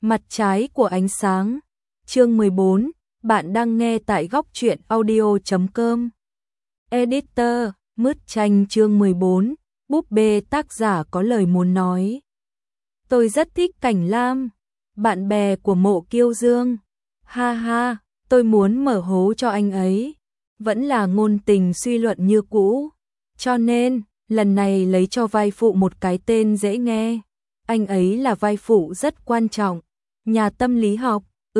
Mặt trái của ánh sáng. Chương 14, bạn đang nghe tại góc truyện audio.com. Editor, Mứt Tranh chương 14, búp bê tác giả có lời muốn nói. Tôi rất thích Cảnh Lam, bạn bè của Mộ Kiêu Dương. Ha ha, tôi muốn mở hố cho anh ấy. Vẫn là ngôn tình suy luận như cũ. Cho nên, lần này lấy cho vai phụ một cái tên dễ nghe. Anh ấy là vai phụ rất quan trọng. Nhà tâm lý học,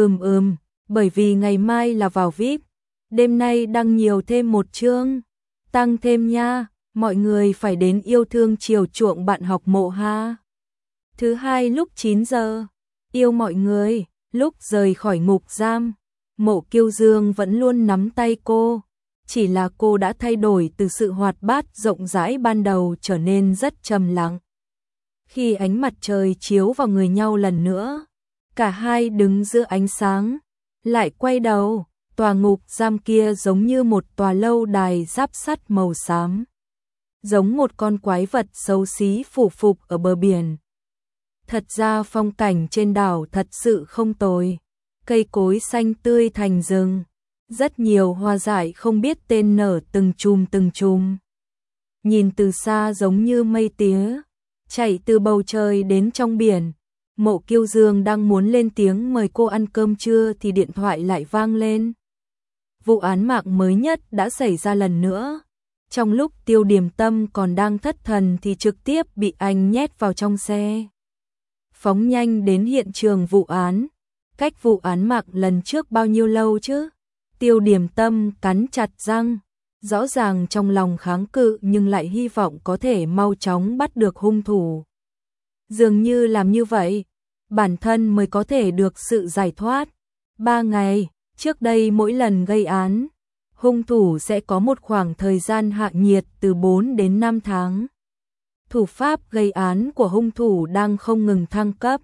bởi vì ngày mai là vào VIP. Đêm nay đăng nhiều thêm một chương. Tăng thêm nha, mọi người phải đến yêu thương chiều chuộng bạn học Mộ ha. Thứ hai lúc 9 giờ. Yêu mọi người, lúc rời khỏi ngục giam. Mộ Kiêu Dương vẫn luôn nắm tay cô. Chỉ là cô đã thay đổi từ sự hoạt bát rộng rãi ban đầu trở nên rất trầm lặng. Khi ánh mặt trời chiếu vào người nhau lần nữa, cả hai đứng giữa ánh sáng, lại quay đầu, tòa ngục giam kia giống như một tòa lâu đài giáp sắt màu xám. Giống một con quái vật xấu xí phủ phục ở bờ biển. Thật ra phong cảnh trên đảo thật sự không tồi. Cây cối xanh tươi thành rừng. Rất nhiều hoa dại không biết tên nở từng chùm. Nhìn từ xa giống như mây tía, chạy từ bầu trời đến trong biển. Mộ Kiêu Dương đang muốn lên tiếng mời cô ăn cơm trưa thì điện thoại lại vang lên. Vụ án mạng mới nhất đã xảy ra lần nữa. Trong lúc Tiêu Điềm Tâm còn đang thất thần thì trực tiếp bị anh nhét vào trong xe. Phóng nhanh đến hiện trường vụ án. Cách vụ án mạng lần trước bao nhiêu lâu chứ? Tiêu Điềm Tâm cắn chặt răng. Rõ ràng trong lòng kháng cự nhưng lại hy vọng có thể mau chóng bắt được hung thủ. Dường như làm như vậy, bản thân mới có thể được sự giải thoát. 3 ngày, trước đây mỗi lần gây án, hung thủ sẽ có một khoảng thời gian hạ nhiệt từ 4 đến 5 tháng. Thủ pháp gây án của hung thủ đang không ngừng thăng cấp.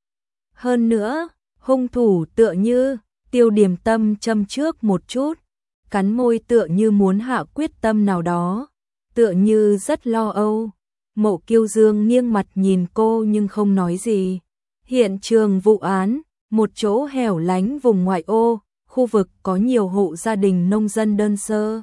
Hơn nữa, hung thủ tựa như Tiêu Điềm Tâm châm trước một chút, cắn môi tựa như muốn hạ quyết tâm nào đó, tựa như rất lo âu. Mộ Kiêu Dương nghiêng mặt nhìn cô nhưng không nói gì. Hiện trường vụ án, một chỗ hẻo lánh vùng ngoại ô, khu vực có nhiều hộ gia đình nông dân đơn sơ.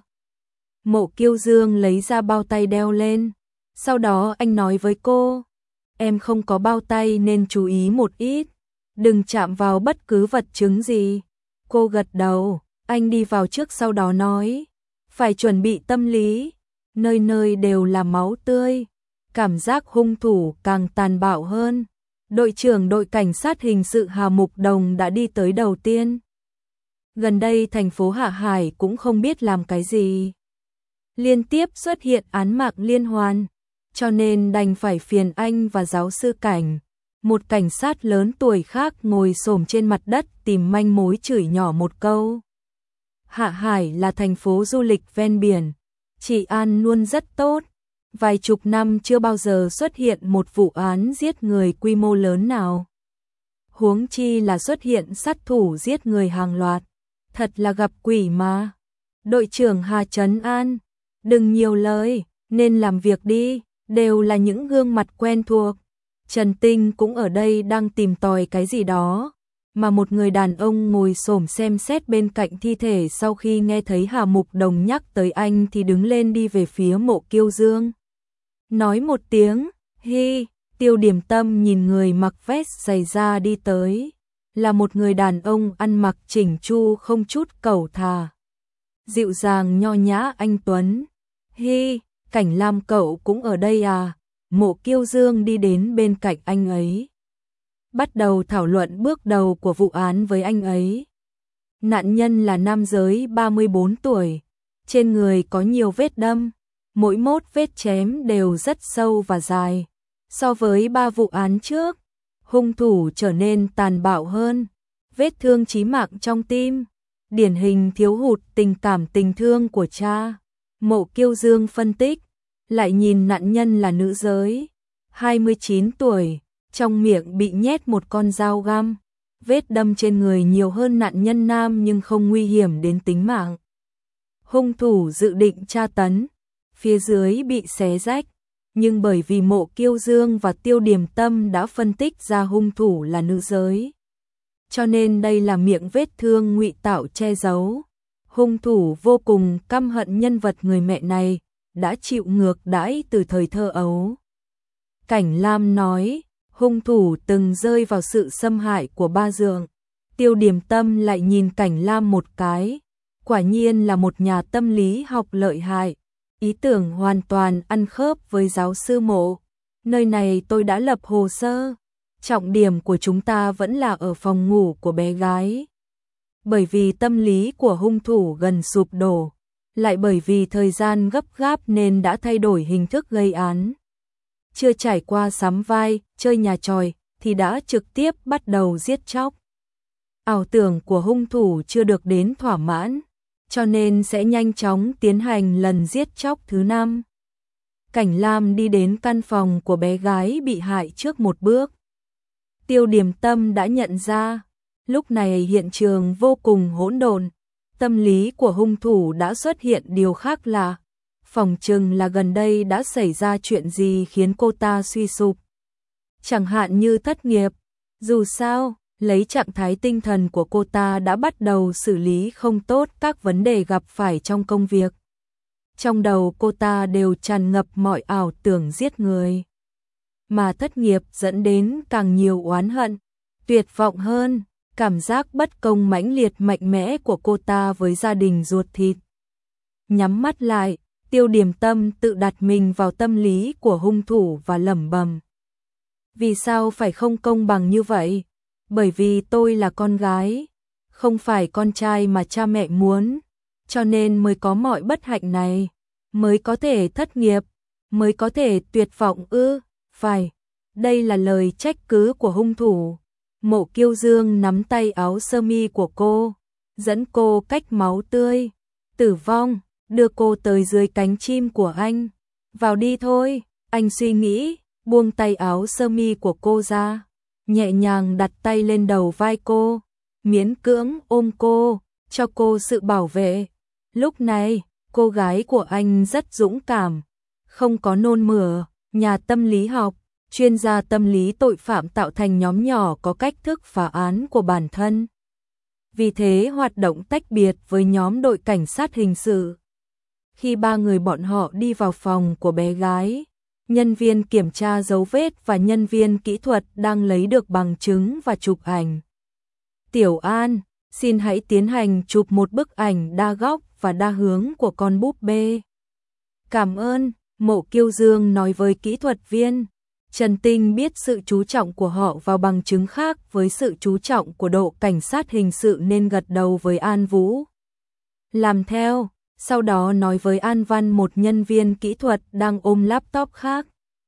Mộ Kiêu Dương lấy ra bao tay đeo lên. Sau đó anh nói với cô, em không có bao tay nên chú ý một ít, đừng chạm vào bất cứ vật chứng gì. Cô gật đầu, anh đi vào trước sau đó nói, phải chuẩn bị tâm lý, nơi nơi đều là máu tươi, cảm giác hung thủ càng tàn bạo hơn. Đội trưởng đội cảnh sát hình sự Hà Mục Đồng đã đi tới đầu tiên. Gần đây thành phố Hạ Hải cũng không biết làm cái gì. Liên tiếp xuất hiện án mạng liên hoàn, cho nên đành phải phiền anh và giáo sư Cảnh. Một cảnh sát lớn tuổi khác ngồi xổm trên mặt đất tìm manh mối chửi nhỏ một câu. Hạ Hải là thành phố du lịch ven biển, trị an luôn rất tốt. Vài chục năm chưa bao giờ xuất hiện một vụ án giết người quy mô lớn nào. Huống chi là xuất hiện sát thủ giết người hàng loạt. Thật là gặp quỷ mà. Đội trưởng Hà trấn an, đừng nhiều lời, nên làm việc đi, đều là những gương mặt quen thuộc. Trần Tinh cũng ở đây đang tìm tòi cái gì đó, mà một người đàn ông ngồi xổm xem xét bên cạnh thi thể sau khi nghe thấy Hà Mục Đồng nhắc tới anh thì đứng lên đi về phía Mộ Kiêu Dương. Nói một tiếng, hi, Tiêu Điềm Tâm nhìn người mặc vest giày da đi tới, là một người đàn ông ăn mặc chỉnh chu không chút cẩu thà. Dịu dàng nho nhã anh tuấn. Hi, Cảnh Lam cậu cũng ở đây à? Mộ Kiêu Dương đi đến bên cạnh anh ấy. Bắt đầu thảo luận bước đầu của vụ án với anh ấy. Nạn nhân là nam giới 34 tuổi. Trên người có nhiều vết đâm. Mỗi một vết chém đều rất sâu và dài. So với 3 vụ án trước, hung thủ trở nên tàn bạo hơn. Vết thương chí mạng trong tim. Điển hình thiếu hụt tình cảm tình thương của cha. Mộ Kiêu Dương phân tích. Lại nhìn nạn nhân là nữ giới, 29 tuổi, trong miệng bị nhét một con dao găm. Vết đâm trên người nhiều hơn nạn nhân nam nhưng không nguy hiểm đến tính mạng. Hung thủ dự định tra tấn, phía dưới bị xé rách, nhưng bởi vì Mộ Kiêu Dương và Tiêu Điềm Tâm đã phân tích ra hung thủ là nữ giới, cho nên đây là miệng vết thương ngụy tạo che giấu. Hung thủ vô cùng căm hận nhân vật người mẹ này, đã chịu ngược đãi từ thời thơ ấu. Cảnh Lam nói, hung thủ từng rơi vào sự xâm hại của Ba Dượng. Tiêu Điềm Tâm lại nhìn Cảnh Lam một cái, quả nhiên là một nhà tâm lý học lợi hại, ý tưởng hoàn toàn ăn khớp với giáo sư Mộ. Nơi này tôi đã lập hồ sơ, trọng điểm của chúng ta vẫn là ở phòng ngủ của bé gái. Bởi vì tâm lý của hung thủ gần sụp đổ, lại bởi vì thời gian gấp gáp nên đã thay đổi hình thức gây án. Chưa trải qua sắm vai, chơi nhà tròi, thì đã trực tiếp bắt đầu giết chóc. Ảo tưởng của hung thủ chưa được đến thỏa mãn, cho nên sẽ nhanh chóng tiến hành lần giết chóc thứ 5. Cảnh Lam đi đến căn phòng của bé gái bị hại trước một bước. Tiêu Điềm Tâm đã nhận ra, lúc này hiện trường vô cùng hỗn độn, tâm lý của hung thủ đã xuất hiện điều khác lạ. Phòng chừng là gần đây đã xảy ra chuyện gì khiến cô ta suy sụp. Chẳng hạn như thất nghiệp, dù sao, lấy trạng thái tinh thần của cô ta đã bắt đầu xử lý không tốt các vấn đề gặp phải trong công việc. Trong đầu cô ta đều tràn ngập mọi ảo tưởng giết người. Mà thất nghiệp dẫn đến càng nhiều oán hận, tuyệt vọng hơn, cảm giác bất công mãnh liệt mạnh mẽ của cô ta với gia đình ruột thịt. Nhắm mắt lại, Tiêu Điềm Tâm tự đặt mình vào tâm lý của hung thủ và lẩm bẩm. Vì sao phải không công bằng như vậy? Bởi vì tôi là con gái, không phải con trai mà cha mẹ muốn, cho nên mới có mọi bất hạnh này, mới có thể thất nghiệp, mới có thể tuyệt vọng ư? Phải, đây là lời trách cứ của hung thủ. Mộ Kiêu Dương nắm tay áo sơ mi của cô, dẫn cô cách máu tươi, tử vong, đưa cô tới dưới cánh chim của anh. Vào đi thôi, anh suy nghĩ, buông tay áo sơ mi của cô ra, nhẹ nhàng đặt tay lên đầu vai cô, miễn cưỡng ôm cô, cho cô sự bảo vệ. Lúc này, cô gái của anh rất dũng cảm, không có nôn mửa. Nhà tâm lý học, chuyên gia tâm lý tội phạm tạo thành nhóm nhỏ có cách thức phá án của bản thân. Vì thế hoạt động tách biệt với nhóm đội cảnh sát hình sự. Khi 3 người bọn họ đi vào phòng của bé gái, nhân viên kiểm tra dấu vết và nhân viên kỹ thuật đang lấy được bằng chứng và chụp ảnh. Tiểu An, xin hãy tiến hành chụp một bức ảnh đa góc và đa hướng của con búp bê. Cảm ơn, Mộ Kiêu Dương nói với kỹ thuật viên. Trần Tinh biết sự chú trọng của họ vào bằng chứng khác với sự chú trọng của đội cảnh sát hình sự nên gật đầu với An Vũ. Làm theo, sau đó nói với An Văn, một nhân viên kỹ thuật đang ôm laptop khác.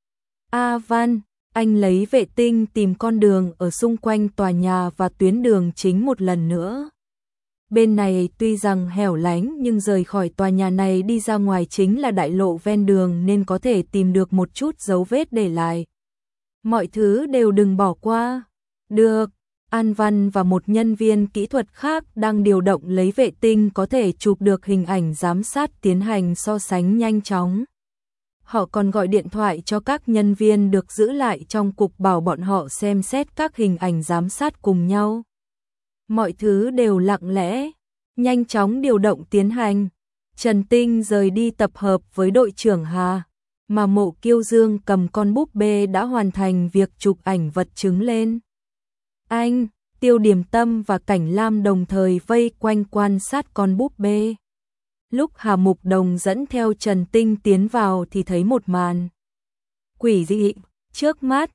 A Văn, anh lấy vệ tinh tìm con đường ở xung quanh tòa nhà và tuyến đường chính một lần nữa. Bên này tuy rằng hẻo lánh nhưng rời khỏi tòa nhà này đi ra ngoài chính là đại lộ ven đường nên có thể tìm được một chút dấu vết để lại. Mọi thứ đều đừng bỏ qua. Được, An Văn và một nhân viên kỹ thuật khác đang điều động lấy vệ tinh có thể chụp được hình ảnh giám sát tiến hành so sánh nhanh chóng. Họ còn gọi điện thoại cho các nhân viên được giữ lại trong cục bảo bọn họ xem xét các hình ảnh giám sát cùng nhau. Mọi thứ đều lặng lẽ, nhanh chóng điều động tiến hành. Trần Tinh rời đi tập hợp với đội trưởng Hà, mà Mộ Kiêu Dương cầm con búp bê đã hoàn thành việc chụp ảnh vật chứng lên. Anh, Tiêu Điềm Tâm và Cảnh Lam đồng thời vây quanh quan sát con búp bê. Lúc Hà Mục Đồng dẫn theo Trần Tinh tiến vào thì thấy một màn quỷ dị trước mắt.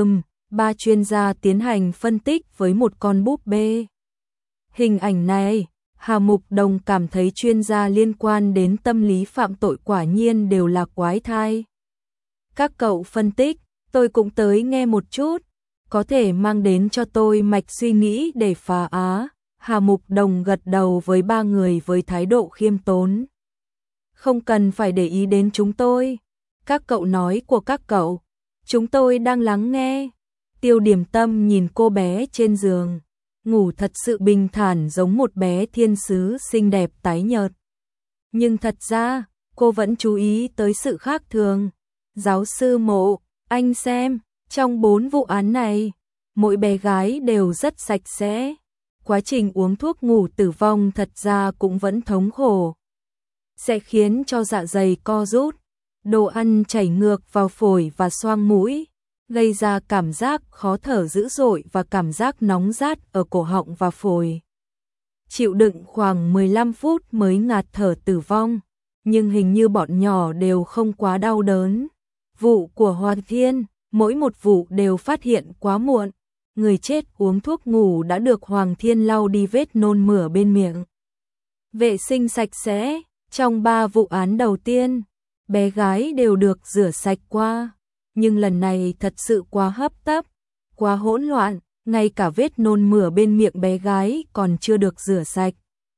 Ba chuyên gia tiến hành phân tích với một con búp bê. Hình ảnh này, Hà Mục Đồng cảm thấy chuyên gia liên quan đến tâm lý phạm tội quả nhiên đều là quái thai. Các cậu phân tích, tôi cũng tới nghe một chút, có thể mang đến cho tôi mạch suy nghĩ để phá án. Hà Mục Đồng gật đầu với 3 người với thái độ khiêm tốn. Không cần phải để ý đến chúng tôi. Các cậu nói của các cậu, chúng tôi đang lắng nghe. Tiêu Điềm Tâm nhìn cô bé trên giường, ngủ thật sự bình thản giống một bé thiên sứ xinh đẹp tái nhợt. Nhưng thật ra, cô vẫn chú ý tới sự khác thường. Giáo sư Mộ, anh xem, trong 4 vụ án này, mỗi bé gái đều rất sạch sẽ. Quá trình uống thuốc ngủ tử vong thật ra cũng vẫn thống khổ. Sẽ khiến cho dạ dày co rút, đồ ăn chảy ngược vào phổi và xoang mũi, gây ra cảm giác khó thở dữ dội và cảm giác nóng rát ở cổ họng và phổi. Chịu đựng khoảng 15 phút mới ngạt thở tử vong, nhưng hình như bọn nhỏ đều không quá đau đớn. Vụ của Hoàng Thiên, mỗi một vụ đều phát hiện quá muộn. Người chết uống thuốc ngủ đã được Hoàng Thiên lau đi vết nôn mửa bên miệng. Vệ sinh sạch sẽ, trong 3 vụ án đầu tiên, bé gái đều được rửa sạch qua. Nhưng lần này thật sự quá hấp tấp, quá hỗn loạn, ngay cả vết nôn mửa bên miệng bé gái còn chưa được rửa sạch.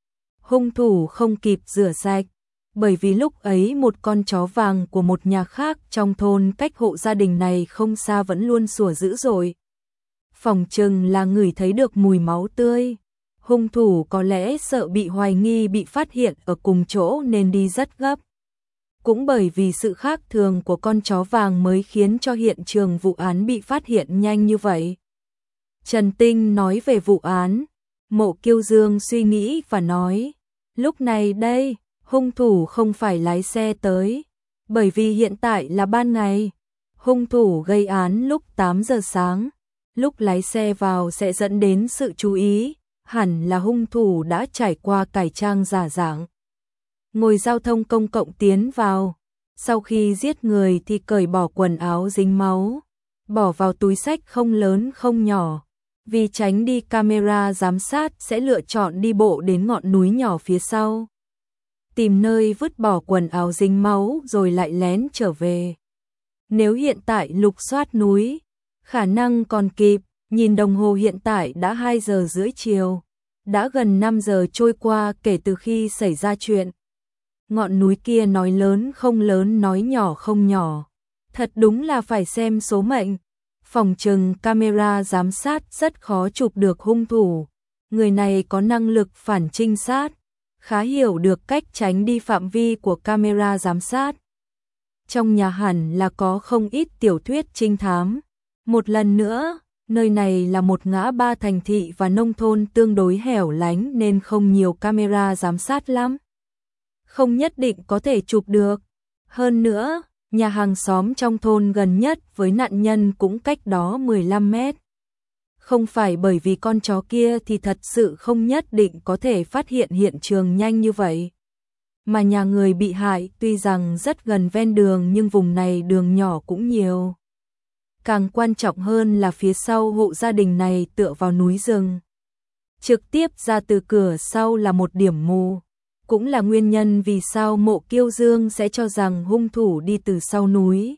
Hung thủ không kịp rửa sạch, bởi vì lúc ấy một con chó vàng của một nhà khác trong thôn cách hộ gia đình này không xa vẫn luôn sủa dữ dội. Phỏng chừng là ngửi thấy được mùi máu tươi. Hung thủ có lẽ sợ bị hoài nghi bị phát hiện ở cùng chỗ nên đi rất gấp. Cũng bởi vì sự khác thường của con chó vàng mới khiến cho hiện trường vụ án bị phát hiện nhanh như vậy. Trần Tinh nói về vụ án, Mộ Kiêu Dương suy nghĩ và nói, lúc này đây, hung thủ không phải lái xe tới, bởi vì hiện tại là ban ngày. Hung thủ gây án lúc 8 giờ sáng, lúc lái xe vào sẽ dẫn đến sự chú ý, hẳn là hung thủ đã trải qua cải trang giả dạng. Ngồi giao thông công cộng tiến vào, sau khi giết người thì cởi bỏ quần áo dính máu, bỏ vào túi xách không lớn không nhỏ. Vì tránh đi camera giám sát sẽ lựa chọn đi bộ đến ngọn núi nhỏ phía sau. Tìm nơi vứt bỏ quần áo dính máu rồi lại lén trở về. Nếu hiện tại lục soát núi, khả năng còn kịp, nhìn đồng hồ hiện tại đã 2 giờ rưỡi chiều. Đã gần 5 giờ trôi qua kể từ khi xảy ra chuyện. Ngọn núi kia nói lớn không lớn nói nhỏ không nhỏ. Thật đúng là phải xem số mệnh. Phòng trừng camera giám sát rất khó chụp được hung thủ. Người này có năng lực phản trinh sát, khá hiểu được cách tránh đi phạm vi của camera giám sát. Trong nhà hẳn là có không ít tiểu thuyết trinh thám. Một lần nữa, nơi này là một ngã ba thành thị và nông thôn tương đối hẻo lánh nên không nhiều camera giám sát lắm. Không nhất định có thể chụp được. Hơn nữa, nhà hàng xóm trong thôn gần nhất với nạn nhân cũng cách đó 15 mét. Không phải bởi vì con chó kia thì thật sự không nhất định có thể phát hiện hiện trường nhanh như vậy. Mà nhà người bị hại tuy rằng rất gần ven đường nhưng vùng này đường nhỏ cũng nhiều. Càng quan trọng hơn là phía sau hộ gia đình này tựa vào núi rừng. Trực tiếp ra từ cửa sau là một điểm mù. Cũng là nguyên nhân vì sao Mộ Kiêu Dương sẽ cho rằng hung thủ đi từ sau núi.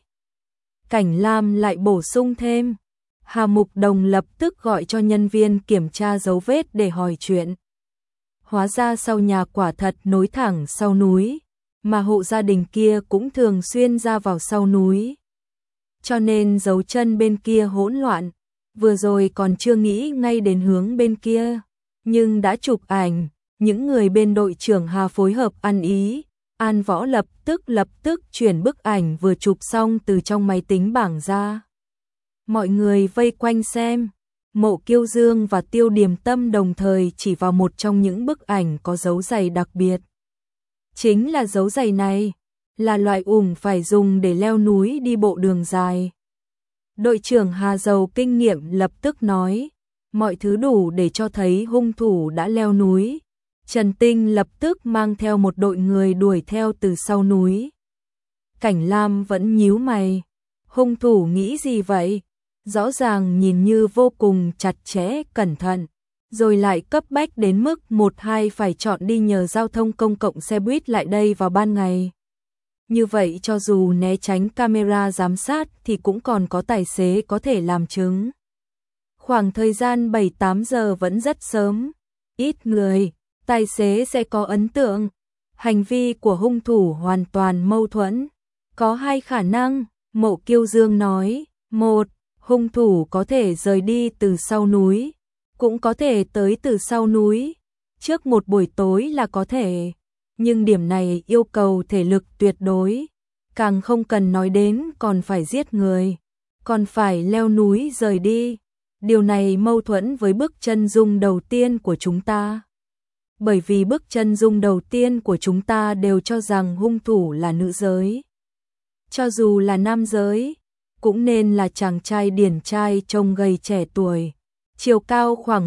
Cảnh Lam lại bổ sung thêm. Hà Mục Đồng lập tức gọi cho nhân viên kiểm tra dấu vết để hỏi chuyện. Hóa ra sau nhà quả thật nối thẳng sau núi, mà hộ gia đình kia cũng thường xuyên ra vào sau núi. Cho nên dấu chân bên kia hỗn loạn, vừa rồi còn chưa nghĩ ngay đến hướng bên kia, nhưng đã chụp ảnh. Những người bên đội trưởng Hà phối hợp ăn ý, An Võ lập tức chuyển bức ảnh vừa chụp xong từ trong máy tính bảng ra. Mọi người vây quanh xem, Mộ Kiêu Dương và Tiêu Điềm Tâm đồng thời chỉ vào một trong những bức ảnh có dấu giày đặc biệt. Chính là dấu giày này, là loại phải dùng để leo núi đi bộ đường dài. Đội trưởng Hà giàu kinh nghiệm lập tức nói, mọi thứ đủ để cho thấy hung thủ đã leo núi. Trần Tinh lập tức mang theo một đội người đuổi theo từ sau núi. Cảnh Lam vẫn nhíu mày. Hung thủ nghĩ gì vậy? Rõ ràng nhìn như vô cùng chặt chẽ, cẩn thận. Rồi lại cấp bách đến mức 1-2 phải chọn đi nhờ giao thông công cộng xe buýt lại đây vào ban ngày. Như vậy cho dù né tránh camera giám sát thì cũng còn có tài xế có thể làm chứng. Khoảng thời gian 7-8 giờ vẫn rất sớm. Ít người. Tài xế sẽ có ấn tượng. Hành vi của hung thủ hoàn toàn mâu thuẫn. Có 2 khả năng, Mộ Kiêu Dương nói. 1. Hung thủ có thể rời đi từ sau núi, cũng có thể tới từ sau núi. Trước một buổi tối là có thể, nhưng điểm này yêu cầu thể lực tuyệt đối. Càng không cần nói đến còn phải giết người, còn phải leo núi rời đi. Điều này mâu thuẫn với bức chân dung đầu tiên của chúng ta. Bởi vì bức chân dung đầu tiên của chúng ta đều cho rằng hung thủ là nữ giới. Cho dù là nam giới, cũng nên là chàng trai điển trai trông gầy trẻ tuổi, chiều cao khoảng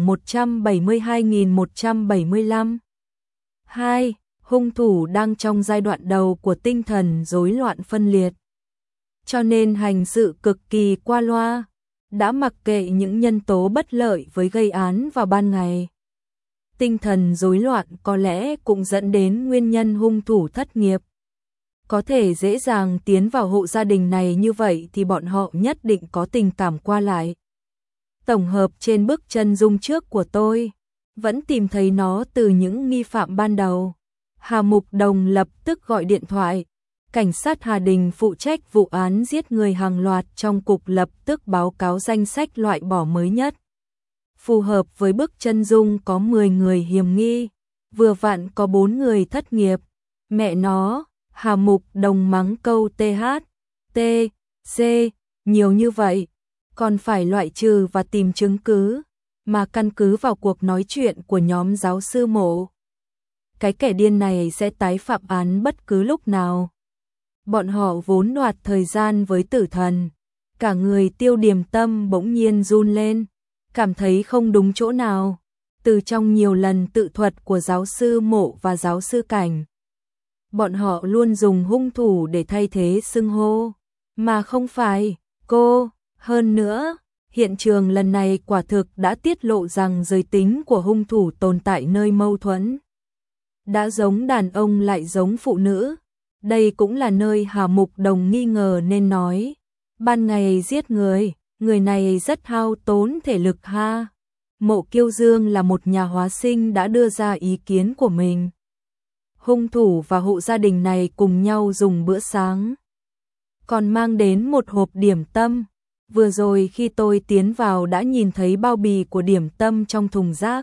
172.175. 2. Hung thủ đang trong giai đoạn đầu của tinh thần rối loạn phân liệt, cho nên hành sự cực kỳ qua loa, đã mặc kệ những nhân tố bất lợi với gây án vào ban ngày. Tinh thần rối loạn có lẽ cũng dẫn đến nguyên nhân hung thủ thất nghiệp. Có thể dễ dàng tiến vào hộ gia đình này như vậy thì bọn họ nhất định có tình cảm qua lại. Tổng hợp trên bức chân dung trước của tôi, vẫn tìm thấy nó từ những nghi phạm ban đầu. Hà Mục Đồng lập tức gọi điện thoại. Cảnh sát Hà Đình phụ trách vụ án giết người hàng loạt trong cục lập tức báo cáo danh sách loại bỏ mới nhất. Phù hợp với bức chân dung có 10 người hiểm nghi, vừa vặn có 4 người thất nghiệp. Mẹ nó, Hà Mục Đồng mắng câu TH, T, C, nhiều như vậy, còn phải loại trừ và tìm chứng cứ, mà căn cứ vào cuộc nói chuyện của nhóm giáo sư Mộ. Cái kẻ điên này sẽ tái phạm án bất cứ lúc nào. Bọn họ vốn đoạt thời gian với tử thần. Cả người Tiêu Điềm Tâm bỗng nhiên run lên, cảm thấy không đúng chỗ nào. Từ trong nhiều lần tự thuật của giáo sư Mộ và giáo sư Cảnh, bọn họ luôn dùng hung thủ để thay thế xưng hô, mà không phải cô. Hơn nữa, hiện trường lần này quả thực đã tiết lộ rằng giới tính của hung thủ tồn tại nơi mâu thuẫn. Đã giống đàn ông lại giống phụ nữ. Đây cũng là nơi Hà Mục Đồng nghi ngờ nên nói. Ban ngày giết người, người này rất hao tốn thể lực ha. Mộ Kiêu Dương là một nhà hóa sinh đã đưa ra ý kiến của mình. Hung thủ và hộ gia đình này cùng nhau dùng bữa sáng, còn mang đến một hộp điểm tâm. Vừa rồi khi tôi tiến vào đã nhìn thấy bao bì của điểm tâm trong thùng rác.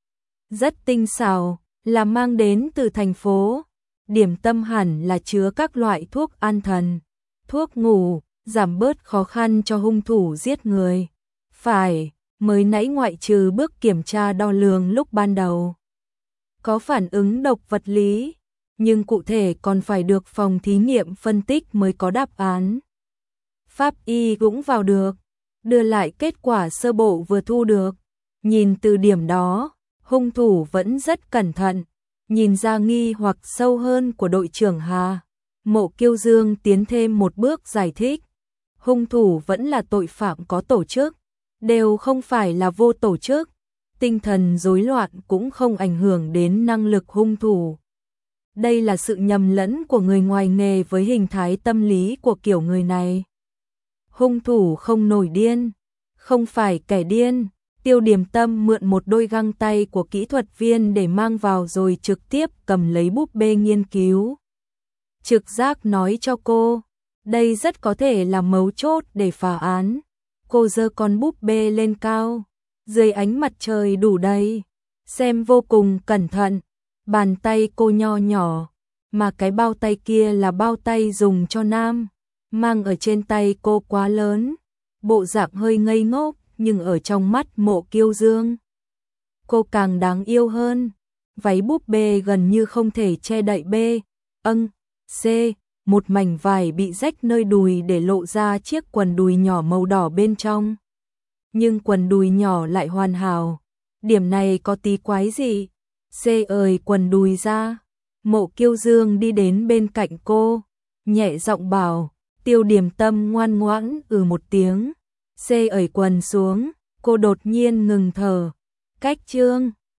Rất tinh xảo, là mang đến từ thành phố. Điểm tâm hẳn là chứa các loại thuốc an thần, thuốc ngủ, giảm bớt khó khăn cho hung thủ giết người. Phải, mới nãy ngoại trừ bước kiểm tra đo lường lúc ban đầu có phản ứng độc vật lý, nhưng cụ thể còn phải được phòng thí nghiệm phân tích mới có đáp án. Pháp y cũng vào được, đưa lại kết quả sơ bộ vừa thu được. Nhìn từ điểm đó, hung thủ vẫn rất cẩn thận. Nhìn ra nghi hoặc sâu hơn của đội trưởng Hà. Mộ Kiêu Dương tiến thêm một bước giải thích. Hung thủ vẫn là tội phạm có tổ chức, đều không phải là vô tổ chức. Tinh thần rối loạn cũng không ảnh hưởng đến năng lực hung thủ. Đây là sự nhầm lẫn của người ngoài nghề với hình thái tâm lý của kiểu người này. Hung thủ không nổi điên, không phải kẻ điên. Tiêu Điềm Tâm mượn một đôi găng tay của kỹ thuật viên để mang vào rồi trực tiếp cầm lấy búp bê nghiên cứu. Trực giác nói cho cô, đây rất có thể là mấu chốt để phá án. Cô giơ con búp bê lên cao, dưới ánh mặt trời đủ đầy, xem vô cùng cẩn thận. Bàn tay cô nho nhỏ, mà cái bao tay kia là bao tay dùng cho nam, mang ở trên tay cô quá lớn, bộ dạng hơi ngây ngốc. Nhưng ở trong mắt Mộ Kiêu Dương, cô càng đáng yêu hơn. Váy búp bê gần như không thể che đậy B, C, một mảnh vải bị rách nơi đùi để lộ ra chiếc quần đùi nhỏ màu đỏ bên trong. Nhưng quần đùi nhỏ lại hoàn hảo. Điểm này có tí quái gì? C ơi quần đùi ra. Mộ Kiêu Dương đi đến bên cạnh cô, nhẹ giọng bảo. Tiêu Điềm Tâm ngoan ngoãn một tiếng. C ởi quần xuống, cô đột nhiên ngừng thở. Cách chương